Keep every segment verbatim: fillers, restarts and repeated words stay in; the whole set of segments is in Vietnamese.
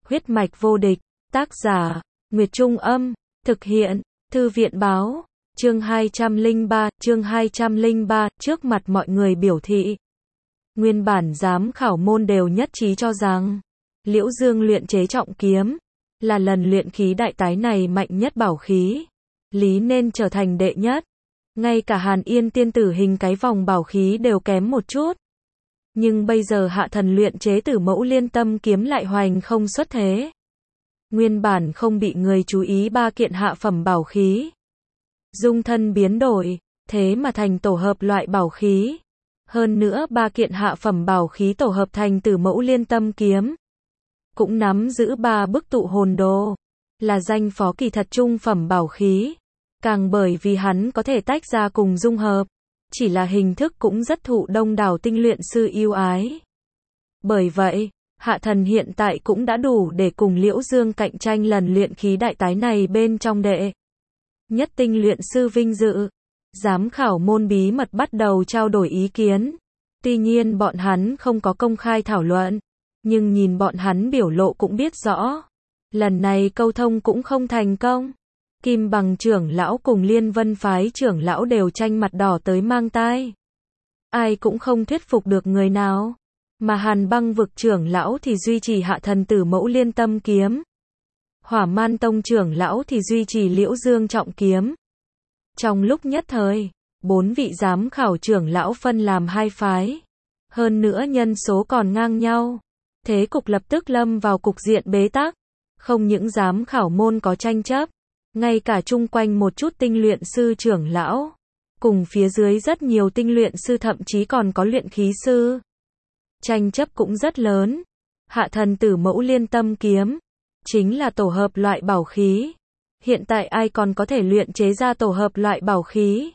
Huyết mạch vô địch, tác giả, Nguyệt Trung Âm, thực hiện, Thư viện Báo, chương hai trăm lẻ ba, chương hai trăm lẻ ba, trước mặt mọi người biểu thị. Nguyên bản giám khảo môn đều nhất trí cho rằng, Liễu Dương luyện chế trọng kiếm, là lần luyện khí đại tái này mạnh nhất bảo khí, lý nên trở thành đệ nhất. Ngay cả Hàn Yên tiên tử hình cái vòng bảo khí đều kém một chút. Nhưng bây giờ Hạ Thần luyện chế Tử Mẫu Liên Tâm kiếm lại hoành không xuất thế. Nguyên bản không bị người chú ý ba kiện hạ phẩm bảo khí. Dung thân biến đổi, thế mà thành tổ hợp loại bảo khí. Hơn nữa ba kiện hạ phẩm bảo khí tổ hợp thành Tử Mẫu Liên Tâm kiếm. Cũng nắm giữ ba bức tụ hồn đồ, là danh phó kỳ thật trung phẩm bảo khí. Càng bởi vì hắn có thể tách ra cùng dung hợp. Chỉ là hình thức cũng rất thụ đông đảo tinh luyện sư yêu ái. Bởi vậy, Hạ Thần hiện tại cũng đã đủ để cùng Liễu Dương cạnh tranh lần luyện khí đại tái này bên trong đệ nhất tinh luyện sư vinh dự. Giám khảo môn bí mật bắt đầu trao đổi ý kiến. Tuy nhiên bọn hắn không có công khai thảo luận, nhưng nhìn bọn hắn biểu lộ cũng biết rõ. Lần này câu thông cũng không thành công. Kim Bằng trưởng lão cùng Liên Vân phái trưởng lão đều tranh mặt đỏ tới mang tai. Ai cũng không thuyết phục được người nào. Mà Hàn Băng vực trưởng lão thì duy trì Hạ Thần Tử Mẫu Liên Tâm kiếm. Hỏa Man Tông trưởng lão thì duy trì Liễu Dương trọng kiếm. Trong lúc nhất thời, bốn vị giám khảo trưởng lão phân làm hai phái. Hơn nữa nhân số còn ngang nhau. Thế cục lập tức lâm vào cục diện bế tắc. Không những giám khảo môn có tranh chấp, ngay cả chung quanh một chút tinh luyện sư trưởng lão, cùng phía dưới rất nhiều tinh luyện sư thậm chí còn có luyện khí sư. Tranh chấp cũng rất lớn. Hạ Thần Tử Mẫu Liên Tâm kiếm, chính là tổ hợp loại bảo khí. Hiện tại ai còn có thể luyện chế ra tổ hợp loại bảo khí?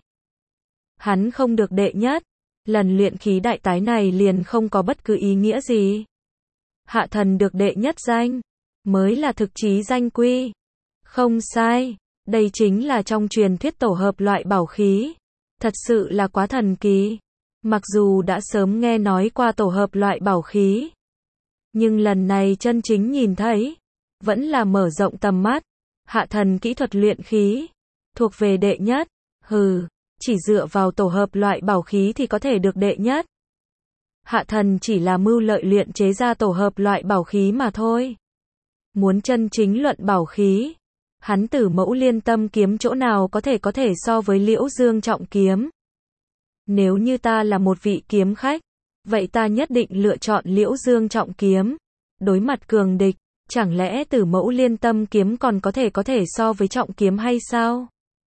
Hắn không được đệ nhất, lần luyện khí đại tái này liền không có bất cứ ý nghĩa gì. Hạ Thần được đệ nhất danh, mới là thực chí danh quy. Không sai, đây chính là trong truyền thuyết tổ hợp loại bảo khí. Thật sự là quá thần kỳ. Mặc dù đã sớm nghe nói qua tổ hợp loại bảo khí, nhưng lần này chân chính nhìn thấy, vẫn là mở rộng tầm mắt. Hạ Thần kỹ thuật luyện khí, thuộc về đệ nhất. Hừ, chỉ dựa vào tổ hợp loại bảo khí thì có thể được đệ nhất. Hạ Thần chỉ là mưu lợi luyện chế ra tổ hợp loại bảo khí mà thôi. Muốn chân chính luận bảo khí, hắn Tử Mẫu Liên Tâm kiếm chỗ nào có thể có thể so với Liễu Dương trọng kiếm. Nếu như ta là một vị kiếm khách, vậy ta nhất định lựa chọn Liễu Dương trọng kiếm. Đối mặt cường địch, chẳng lẽ Tử Mẫu Liên Tâm kiếm còn có thể có thể so với trọng kiếm hay sao?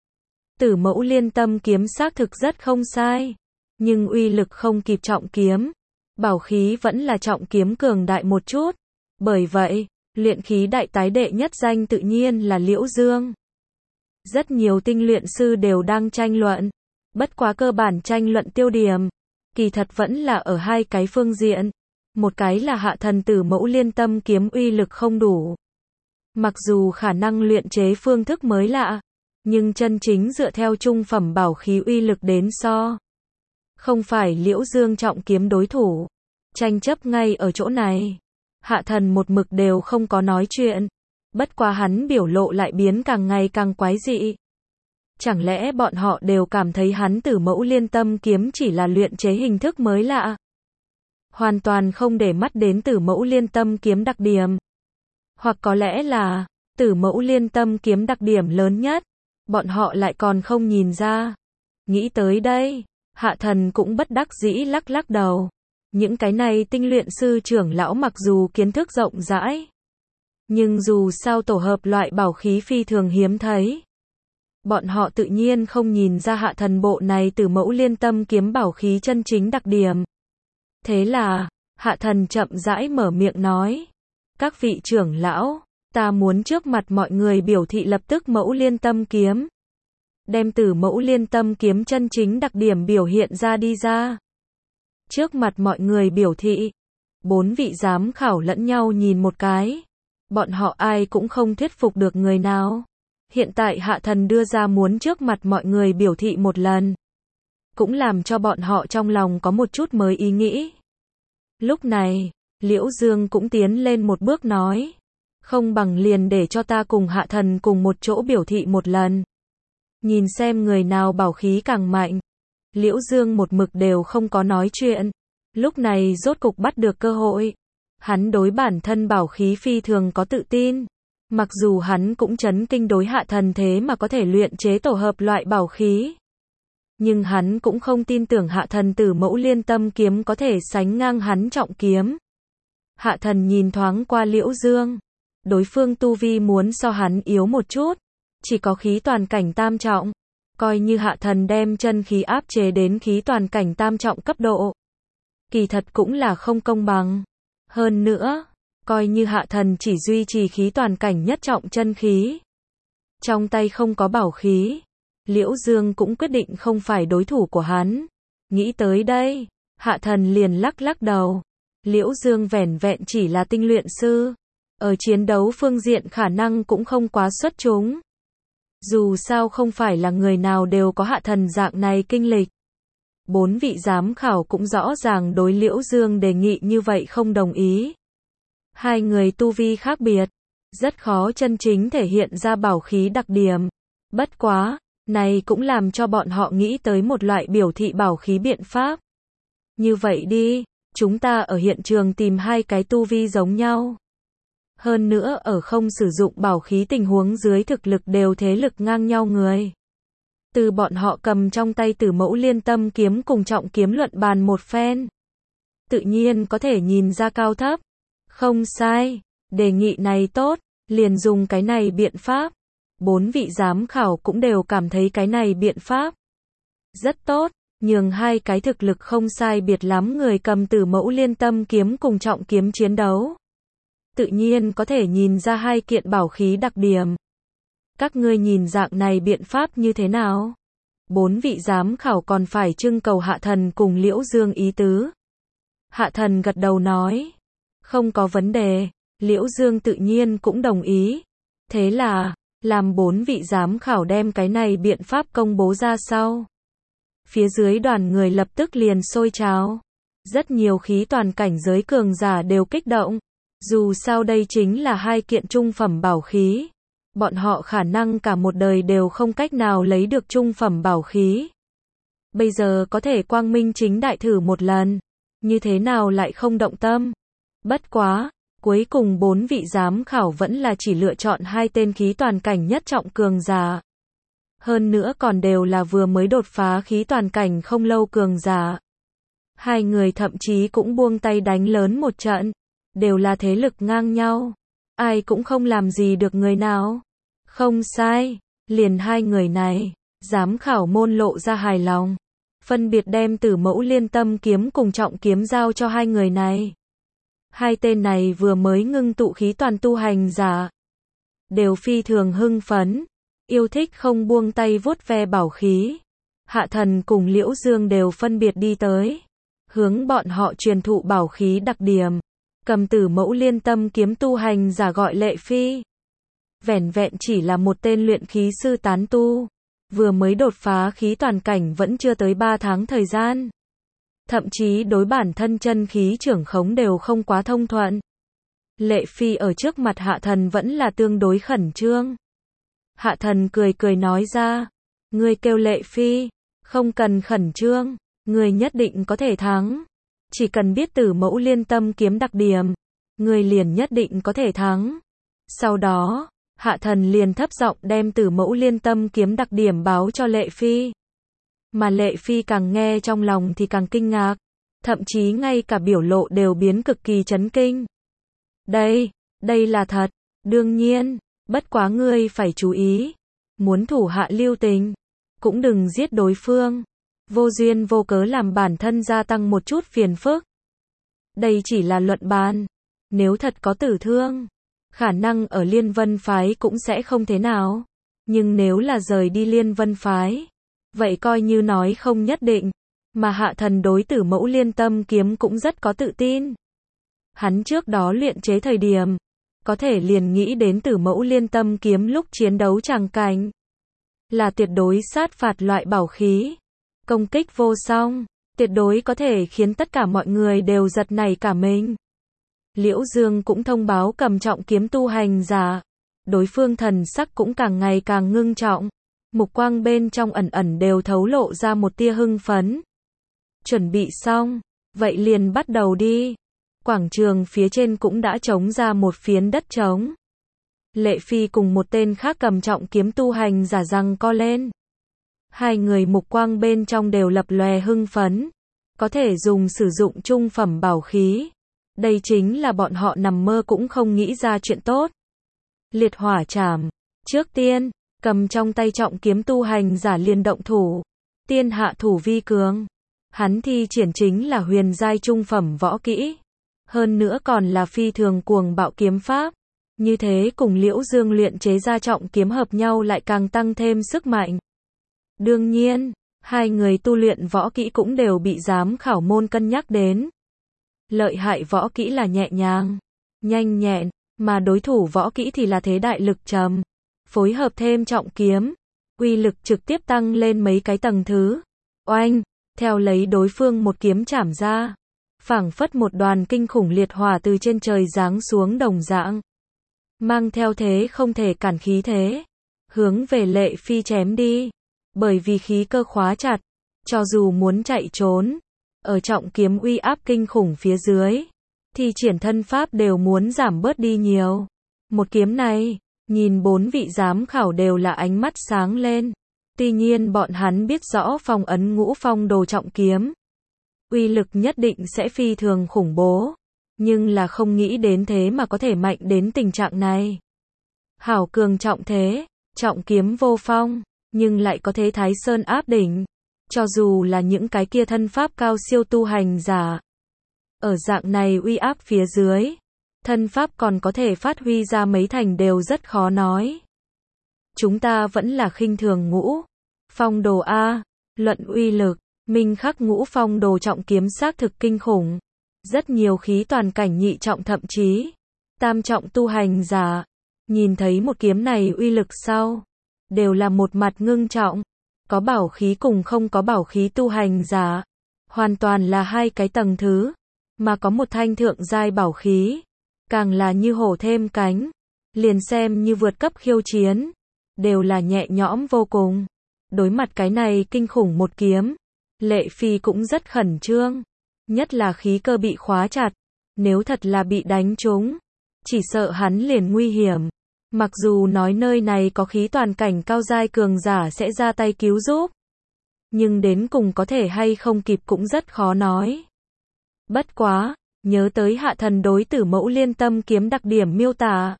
Tử Mẫu Liên Tâm kiếm xác thực rất không sai, nhưng uy lực không kịp trọng kiếm. Bảo khí vẫn là trọng kiếm cường đại một chút. Bởi vậy, luyện khí đại tái đệ nhất danh tự nhiên là Liễu Dương. Rất nhiều tinh luyện sư đều đang tranh luận. Bất quá cơ bản tranh luận tiêu điểm, kỳ thật vẫn là ở hai cái phương diện. Một cái là Hạ Thần Tử Mẫu Liên Tâm kiếm uy lực không đủ. Mặc dù khả năng luyện chế phương thức mới lạ, nhưng chân chính dựa theo trung phẩm bảo khí uy lực đến so, không phải Liễu Dương trọng kiếm đối thủ. Tranh chấp ngay ở chỗ này. Hạ Thần một mực đều không có nói chuyện. Bất quá hắn biểu lộ lại biến càng ngày càng quái dị. Chẳng lẽ bọn họ đều cảm thấy hắn Tử Mẫu Liên Tâm kiếm chỉ là luyện chế hình thức mới lạ, hoàn toàn không để mắt đến Tử Mẫu Liên Tâm kiếm đặc điểm. Hoặc có lẽ là, Tử Mẫu Liên Tâm kiếm đặc điểm lớn nhất, bọn họ lại còn không nhìn ra. Nghĩ tới đây, Hạ Thần cũng bất đắc dĩ lắc lắc đầu. Những cái này tinh luyện sư trưởng lão mặc dù kiến thức rộng rãi, nhưng dù sao tổ hợp loại bảo khí phi thường hiếm thấy. Bọn họ tự nhiên không nhìn ra Hạ Thần bộ này Tử Mẫu Liên Tâm kiếm bảo khí chân chính đặc điểm. Thế là, Hạ Thần chậm rãi mở miệng nói. Các vị trưởng lão, ta muốn trước mặt mọi người biểu thị lập tức Mẫu Liên Tâm kiếm. Đem Tử Mẫu Liên Tâm kiếm chân chính đặc điểm biểu hiện ra đi ra. Trước mặt mọi người biểu thị, bốn vị giám khảo lẫn nhau nhìn một cái. Bọn họ ai cũng không thuyết phục được người nào. Hiện tại Hạ Thần đưa ra muốn trước mặt mọi người biểu thị một lần, cũng làm cho bọn họ trong lòng có một chút mới ý nghĩ. Lúc này, Liễu Dương cũng tiến lên một bước nói. Không bằng liền để cho ta cùng Hạ Thần cùng một chỗ biểu thị một lần. Nhìn xem người nào bảo khí càng mạnh. Liễu Dương một mực đều không có nói chuyện. Lúc này rốt cục bắt được cơ hội. Hắn đối bản thân bảo khí phi thường có tự tin. Mặc dù hắn cũng chấn kinh đối Hạ Thần thế mà có thể luyện chế tổ hợp loại bảo khí. Nhưng hắn cũng không tin tưởng Hạ Thần Tử Mẫu Liên Tâm kiếm có thể sánh ngang hắn trọng kiếm. Hạ Thần nhìn thoáng qua Liễu Dương. Đối phương tu vi muốn so hắn yếu một chút. Chỉ có khí toàn cảnh tam trọng. Coi như Hạ Thần đem chân khí áp chế đến khí toàn cảnh tam trọng cấp độ. Kỳ thật cũng là không công bằng. Hơn nữa, coi như Hạ Thần chỉ duy trì khí toàn cảnh nhất trọng chân khí. Trong tay không có bảo khí. Liễu Dương cũng quyết định không phải đối thủ của hắn. Nghĩ tới đây, Hạ Thần liền lắc lắc đầu. Liễu Dương vẻn vẹn chỉ là tinh luyện sư. Ở chiến đấu phương diện khả năng cũng không quá xuất chúng. Dù sao không phải là người nào đều có Hạ Thần dạng này kinh lịch. Bốn vị giám khảo cũng rõ ràng đối Liễu Dương đề nghị như vậy không đồng ý. Hai người tu vi khác biệt, rất khó chân chính thể hiện ra bảo khí đặc điểm. Bất quá, này cũng làm cho bọn họ nghĩ tới một loại biểu thị bảo khí biện pháp. Như vậy đi, chúng ta ở hiện trường tìm hai cái tu vi giống nhau. Hơn nữa ở không sử dụng bảo khí tình huống dưới thực lực đều thế lực ngang nhau người. Từ bọn họ cầm trong tay Tử Mẫu Liên Tâm kiếm cùng trọng kiếm luận bàn một phen. Tự nhiên có thể nhìn ra cao thấp. Không sai, đề nghị này tốt, liền dùng cái này biện pháp. Bốn vị giám khảo cũng đều cảm thấy cái này biện pháp rất tốt, nhường hai cái thực lực không sai biệt lắm người cầm Tử Mẫu Liên Tâm kiếm cùng trọng kiếm chiến đấu. Tự nhiên có thể nhìn ra hai kiện bảo khí đặc điểm. Các ngươi nhìn dạng này biện pháp như thế nào? Bốn vị giám khảo còn phải trưng cầu Hạ Thần cùng Liễu Dương ý tứ. Hạ Thần gật đầu nói. Không có vấn đề, Liễu Dương tự nhiên cũng đồng ý. Thế là, làm bốn vị giám khảo đem cái này biện pháp công bố ra sau. Phía dưới đoàn người lập tức liền sôi trào. Rất nhiều khí toàn cảnh giới cường giả đều kích động. Dù sao đây chính là hai kiện trung phẩm bảo khí. Bọn họ khả năng cả một đời đều không cách nào lấy được trung phẩm bảo khí. Bây giờ có thể quang minh chính đại thử một lần. Như thế nào lại không động tâm? Bất quá, cuối cùng bốn vị giám khảo vẫn là chỉ lựa chọn hai tên khí toàn cảnh nhất trọng cường giả. Hơn nữa còn đều là vừa mới đột phá khí toàn cảnh không lâu cường giả. Hai người thậm chí cũng buông tay đánh lớn một trận. Đều là thế lực ngang nhau. Ai cũng không làm gì được người nào. Không sai, liền hai người này, giám khảo môn lộ ra hài lòng. Phân biệt đem Tử Mẫu Liên Tâm kiếm cùng trọng kiếm giao cho hai người này. Hai tên này vừa mới ngưng tụ khí toàn tu hành giả. Đều phi thường hưng phấn. Yêu thích không buông tay vuốt ve bảo khí. Hạ Thần cùng Liễu Dương đều phân biệt đi tới. Hướng bọn họ truyền thụ bảo khí đặc điểm. Cầm Tử Mẫu Liên Tâm kiếm tu hành giả gọi Lệ Phi. Vẻn vẹn chỉ là một tên luyện khí sư tán tu. Vừa mới đột phá khí toàn cảnh vẫn chưa tới ba tháng thời gian. Thậm chí đối bản thân chân khí trưởng khống đều không quá thông thuận. Lệ Phi ở trước mặt Hạ Thần vẫn là tương đối khẩn trương. Hạ Thần cười cười nói ra. Ngươi kêu Lệ Phi, không cần khẩn trương, ngươi nhất định có thể thắng. Chỉ cần biết Tử Mẫu Liên Tâm kiếm đặc điểm, ngươi liền nhất định có thể thắng. Sau đó, Hạ Thần liền thấp giọng đem Tử Mẫu Liên Tâm kiếm đặc điểm báo cho Lệ Phi. Mà Lệ Phi càng nghe trong lòng thì càng kinh ngạc, thậm chí ngay cả biểu lộ đều biến cực kỳ chấn kinh. Đây, đây là thật, đương nhiên, bất quá ngươi phải chú ý, muốn thủ hạ lưu tình, cũng đừng giết đối phương, vô duyên vô cớ làm bản thân gia tăng một chút phiền phức. Đây chỉ là luận bàn, nếu thật có tử thương, khả năng ở Liên Vân Phái cũng sẽ không thế nào, nhưng nếu là rời đi Liên Vân Phái, vậy coi như nói không nhất định, mà Hạ Thần đối Tử Mẫu Liên Tâm kiếm cũng rất có tự tin. Hắn trước đó luyện chế thời điểm, có thể liền nghĩ đến Tử Mẫu Liên Tâm kiếm lúc chiến đấu tràng cảnh, là tuyệt đối sát phạt loại bảo khí, công kích vô song, tuyệt đối có thể khiến tất cả mọi người đều giật nảy cả mình. Liễu Dương cũng thông báo cầm trọng kiếm tu hành giả. Đối phương thần sắc cũng càng ngày càng ngưng trọng. Mục quang bên trong ẩn ẩn đều thấu lộ ra một tia hưng phấn. Chuẩn bị xong, vậy liền bắt đầu đi. Quảng trường phía trên cũng đã trống ra một phiến đất trống. Lệ Phi cùng một tên khác cầm trọng kiếm tu hành giả giằng co lên. Hai người mục quang bên trong đều lập lòe hưng phấn. Có thể dùng sử dụng trung phẩm bảo khí. Đây chính là bọn họ nằm mơ cũng không nghĩ ra chuyện tốt. Liệt hỏa trảm. Trước tiên, cầm trong tay trọng kiếm tu hành giả liền động thủ. Tiên hạ thủ vi cường. Hắn thi triển chính là huyền giai trung phẩm võ kỹ. Hơn nữa còn là phi thường cuồng bạo kiếm pháp. Như thế cùng Liễu Dương luyện chế ra trọng kiếm hợp nhau lại càng tăng thêm sức mạnh. Đương nhiên, hai người tu luyện võ kỹ cũng đều bị giám khảo môn cân nhắc đến. Lợi hại võ kỹ là nhẹ nhàng, nhanh nhẹn, mà đối thủ võ kỹ thì là thế đại lực trầm. Phối hợp thêm trọng kiếm, uy lực trực tiếp tăng lên mấy cái tầng thứ. Oanh, theo lấy đối phương một kiếm chảm ra, phảng phất một đoàn kinh khủng liệt hỏa từ trên trời giáng xuống đồng dạng. Mang theo thế không thể cản khí thế, hướng về Lệ Phi chém đi. Bởi vì khí cơ khóa chặt, cho dù muốn chạy trốn, ở trọng kiếm uy áp kinh khủng phía dưới, thì triển thân pháp đều muốn giảm bớt đi nhiều. Một kiếm này, nhìn bốn vị giám khảo đều là ánh mắt sáng lên. Tuy nhiên bọn hắn biết rõ phong ấn ngũ phong đồ trọng kiếm. Uy lực nhất định sẽ phi thường khủng bố. Nhưng là không nghĩ đến thế mà có thể mạnh đến tình trạng này. Hảo cường trọng thế, trọng kiếm vô phong, nhưng lại có thế Thái Sơn áp đỉnh. Cho dù là những cái kia thân pháp cao siêu tu hành giả. Ở dạng này uy áp phía dưới, thân pháp còn có thể phát huy ra mấy thành đều rất khó nói. Chúng ta vẫn là khinh thường ngũ phong đồ A, luận uy lực, minh khắc ngũ phong đồ trọng kiếm xác thực kinh khủng. Rất nhiều khí toàn cảnh nhị trọng thậm chí tam trọng tu hành giả, nhìn thấy một kiếm này uy lực sau, đều là một mặt ngưng trọng. Có bảo khí cùng không có bảo khí tu hành giả, hoàn toàn là hai cái tầng thứ, mà có một thanh thượng giai bảo khí, càng là như hổ thêm cánh, liền xem như vượt cấp khiêu chiến, đều là nhẹ nhõm vô cùng. Đối mặt cái này kinh khủng một kiếm, Lệ Phi cũng rất khẩn trương, nhất là khí cơ bị khóa chặt, nếu thật là bị đánh trúng, chỉ sợ hắn liền nguy hiểm. Mặc dù nói nơi này có khí toàn cảnh cao giai cường giả sẽ ra tay cứu giúp, nhưng đến cùng có thể hay không kịp cũng rất khó nói. Bất quá, nhớ tới hạ thần đối tử mẫu liên tâm kiếm đặc điểm miêu tả.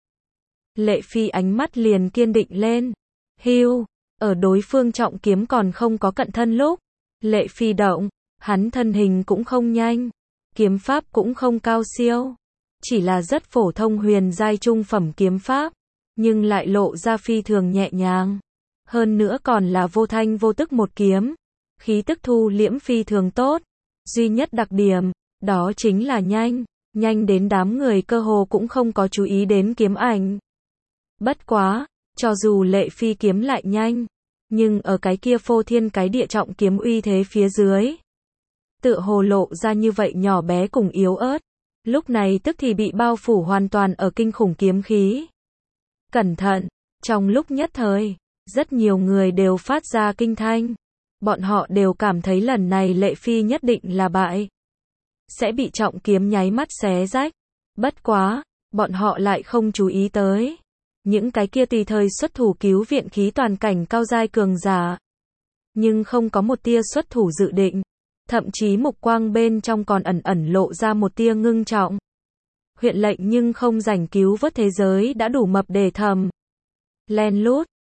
Lệ Phi ánh mắt liền kiên định lên. Hưu, ở đối phương trọng kiếm còn không có cận thân lúc, Lệ Phi động, hắn thân hình cũng không nhanh, kiếm pháp cũng không cao siêu, chỉ là rất phổ thông huyền giai trung phẩm kiếm pháp. Nhưng lại lộ ra phi thường nhẹ nhàng. Hơn nữa còn là vô thanh vô tức một kiếm. Khí tức thu liễm phi thường tốt. Duy nhất đặc điểm, đó chính là nhanh. Nhanh đến đám người cơ hồ cũng không có chú ý đến kiếm ảnh. Bất quá, cho dù Lệ Phi kiếm lại nhanh, nhưng ở cái kia phô thiên cái địa trọng kiếm uy thế phía dưới, tựa hồ lộ ra như vậy nhỏ bé cùng yếu ớt. Lúc này tức thì bị bao phủ hoàn toàn ở kinh khủng kiếm khí. Cẩn thận, trong lúc nhất thời, rất nhiều người đều phát ra kinh thanh. Bọn họ đều cảm thấy lần này Lệ Phi nhất định là bại. Sẽ bị trọng kiếm nháy mắt xé rách. Bất quá, bọn họ lại không chú ý tới. Những cái kia tùy thời xuất thủ cứu viện khí toàn cảnh cao giai cường giả. Nhưng không có một tia xuất thủ dự định. Thậm chí mục quang bên trong còn ẩn ẩn lộ ra một tia ngưng trọng. Huyện lệnh nhưng không rảnh cứu vớt thế giới đã đủ mập để thầm. Len lút,